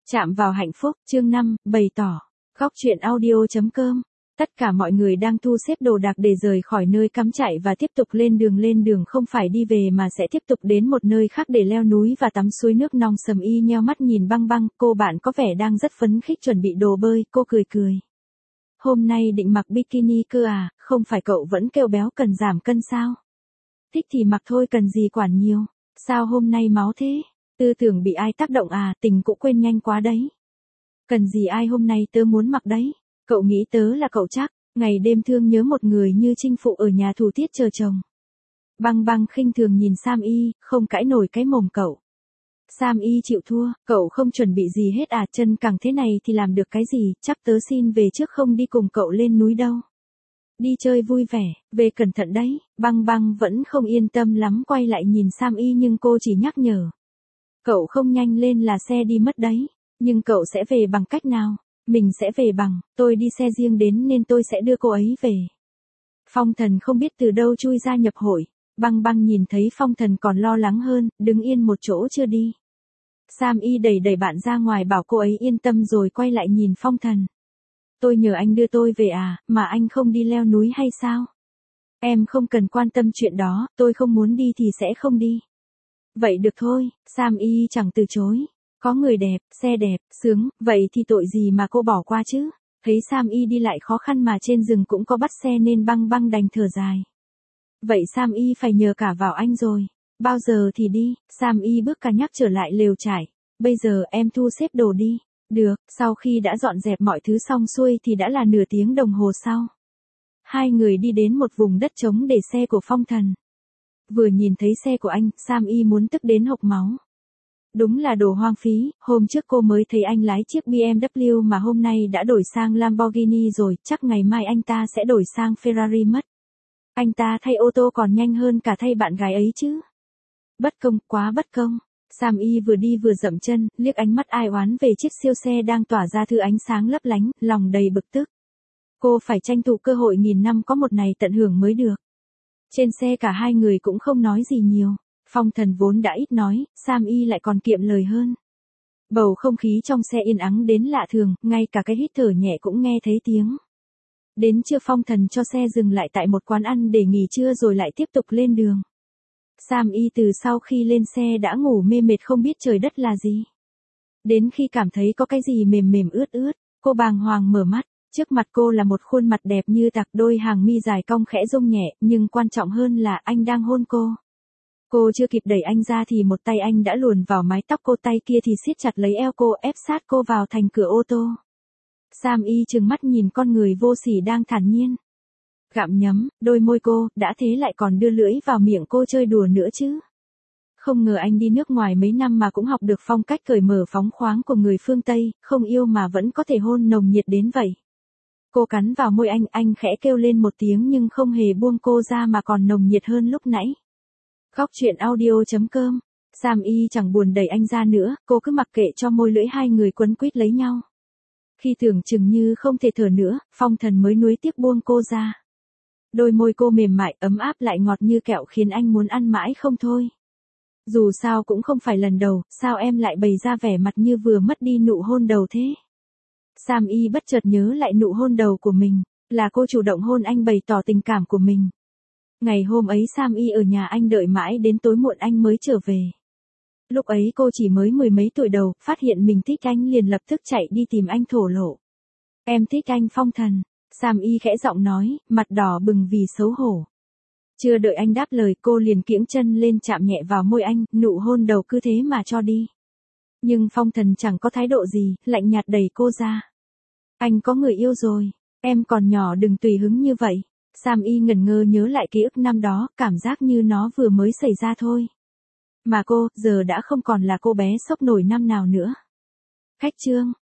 Chạm vào hạnh phúc, chương 5, bày tỏ. Góc truyện audio.com. Tất cả mọi người đang thu xếp đồ đạc để rời khỏi nơi cắm trại và tiếp tục lên đường không phải đi về mà sẽ tiếp tục đến một nơi khác để leo núi và tắm suối nước nóng. Sầm Y nheo mắt nhìn Băng Băng, cô bạn có vẻ đang rất phấn khích chuẩn bị đồ bơi, cô cười cười. Hôm nay định mặc bikini cơ à, không phải cậu vẫn kêu béo cần giảm cân sao? Thích thì mặc thôi cần gì quản nhiều, sao hôm nay máu thế? Tư tưởng bị ai tác động à, tình cũng quên nhanh quá đấy. Cần gì ai hôm nay tớ muốn mặc đấy. Cậu nghĩ tớ là cậu chắc, ngày đêm thương nhớ một người như chinh phụ ở nhà thủ tiết chờ chồng. Băng Băng khinh thường nhìn Sam Y, không cãi nổi cái mồm cậu. Sam Y chịu thua, cậu không chuẩn bị gì hết à, chân cẳng thế này thì làm được cái gì, chắc tớ xin về trước không đi cùng cậu lên núi đâu. Đi chơi vui vẻ, về cẩn thận đấy. Băng Băng vẫn không yên tâm lắm quay lại nhìn Sam Y nhưng cô chỉ nhắc nhở. Cậu không nhanh lên là xe đi mất đấy, nhưng cậu sẽ về bằng cách nào? Mình sẽ về bằng, tôi đi xe riêng đến nên tôi sẽ đưa cô ấy về. Phong Thần không biết từ đâu chui ra nhập hội, Băng Băng nhìn thấy Phong Thần còn lo lắng hơn, đứng yên một chỗ chưa đi. Sam Y đẩy bạn ra ngoài bảo cô ấy yên tâm rồi quay lại nhìn Phong Thần. Tôi nhờ anh đưa tôi về à, mà anh không đi leo núi hay sao? Em không cần quan tâm chuyện đó, tôi không muốn đi thì sẽ không đi. Vậy được thôi, Sam Y chẳng từ chối. Có người đẹp, xe đẹp, sướng, vậy thì tội gì mà cô bỏ qua chứ? Thấy Sam Y đi lại khó khăn mà trên rừng cũng có bắt xe nên Băng Băng đành thở dài. Vậy Sam Y phải nhờ cả vào anh rồi. Bao giờ thì đi? Sam Y bước cả nhắc trở lại lều trại. Bây giờ em thu xếp đồ đi. Được, sau khi đã dọn dẹp mọi thứ xong xuôi thì đã là nửa tiếng đồng hồ sau. Hai người đi đến một vùng đất trống để xe của Phong Thần. Vừa nhìn thấy xe của anh, Sam Y muốn tức đến hộc máu. Đúng là đồ hoang phí, hôm trước cô mới thấy anh lái chiếc BMW mà hôm nay đã đổi sang Lamborghini rồi, chắc ngày mai anh ta sẽ đổi sang Ferrari mất. Anh ta thay ô tô còn nhanh hơn cả thay bạn gái ấy chứ. Bất công, quá bất công. Sam Y vừa đi vừa dậm chân, liếc ánh mắt ai oán về chiếc siêu xe đang tỏa ra thứ ánh sáng lấp lánh, lòng đầy bực tức. Cô phải tranh thủ cơ hội nghìn năm có một này tận hưởng mới được. Trên xe cả hai người cũng không nói gì nhiều. Phong Thần vốn đã ít nói, Sam Y lại còn kiệm lời hơn. Bầu không khí trong xe yên ắng đến lạ thường, ngay cả cái hít thở nhẹ cũng nghe thấy tiếng. Đến trưa Phong Thần cho xe dừng lại tại một quán ăn để nghỉ trưa rồi lại tiếp tục lên đường. Sam Y từ sau khi lên xe đã ngủ mê mệt không biết trời đất là gì. Đến khi cảm thấy có cái gì mềm mềm ướt ướt, cô bàng hoàng mở mắt. Trước mặt cô là một khuôn mặt đẹp như tạc, đôi hàng mi dài cong khẽ rung nhẹ, nhưng quan trọng hơn là anh đang hôn cô. Cô chưa kịp đẩy anh ra thì một tay anh đã luồn vào mái tóc cô, tay kia thì siết chặt lấy eo cô, ép sát cô vào thành cửa ô tô. Sam Y trừng mắt nhìn con người vô sỉ đang thản nhiên gặm nhấm đôi môi cô, đã thế lại còn đưa lưỡi vào miệng cô chơi đùa nữa chứ. Không ngờ anh đi nước ngoài mấy năm mà cũng học được phong cách cởi mở phóng khoáng của người phương Tây, không yêu mà vẫn có thể hôn nồng nhiệt đến vậy. Cô cắn vào môi anh khẽ kêu lên một tiếng nhưng không hề buông cô ra mà còn nồng nhiệt hơn lúc nãy. Góc truyện audio.com. Sam Y chẳng buồn đẩy anh ra nữa, cô cứ mặc kệ cho môi lưỡi hai người quấn quýt lấy nhau. Khi tưởng chừng như không thể thở nữa, Phong Thần mới nuối tiếc buông cô ra. Đôi môi cô mềm mại, ấm áp lại ngọt như kẹo khiến anh muốn ăn mãi không thôi. Dù sao cũng không phải lần đầu, sao em lại bày ra vẻ mặt như vừa mất đi nụ hôn đầu thế? Sam Y bất chợt nhớ lại nụ hôn đầu của mình, là cô chủ động hôn anh bày tỏ tình cảm của mình. Ngày hôm ấy Sam Y ở nhà anh đợi mãi đến tối muộn anh mới trở về. Lúc ấy cô chỉ mới mười mấy tuổi đầu, phát hiện mình thích anh liền lập tức chạy đi tìm anh thổ lộ. Em thích anh Phong Thần. Sam Y khẽ giọng nói, mặt đỏ bừng vì xấu hổ. Chưa đợi anh đáp lời cô liền kiễng chân lên chạm nhẹ vào môi anh, nụ hôn đầu cứ thế mà cho đi. Nhưng Phong Thần chẳng có thái độ gì, lạnh nhạt đẩy cô ra. Anh có người yêu rồi, em còn nhỏ đừng tùy hứng như vậy. Sam Y ngẩn ngơ nhớ lại ký ức năm đó, cảm giác như nó vừa mới xảy ra thôi. Mà cô, giờ đã không còn là cô bé sốc nổi năm nào nữa. Khách trương,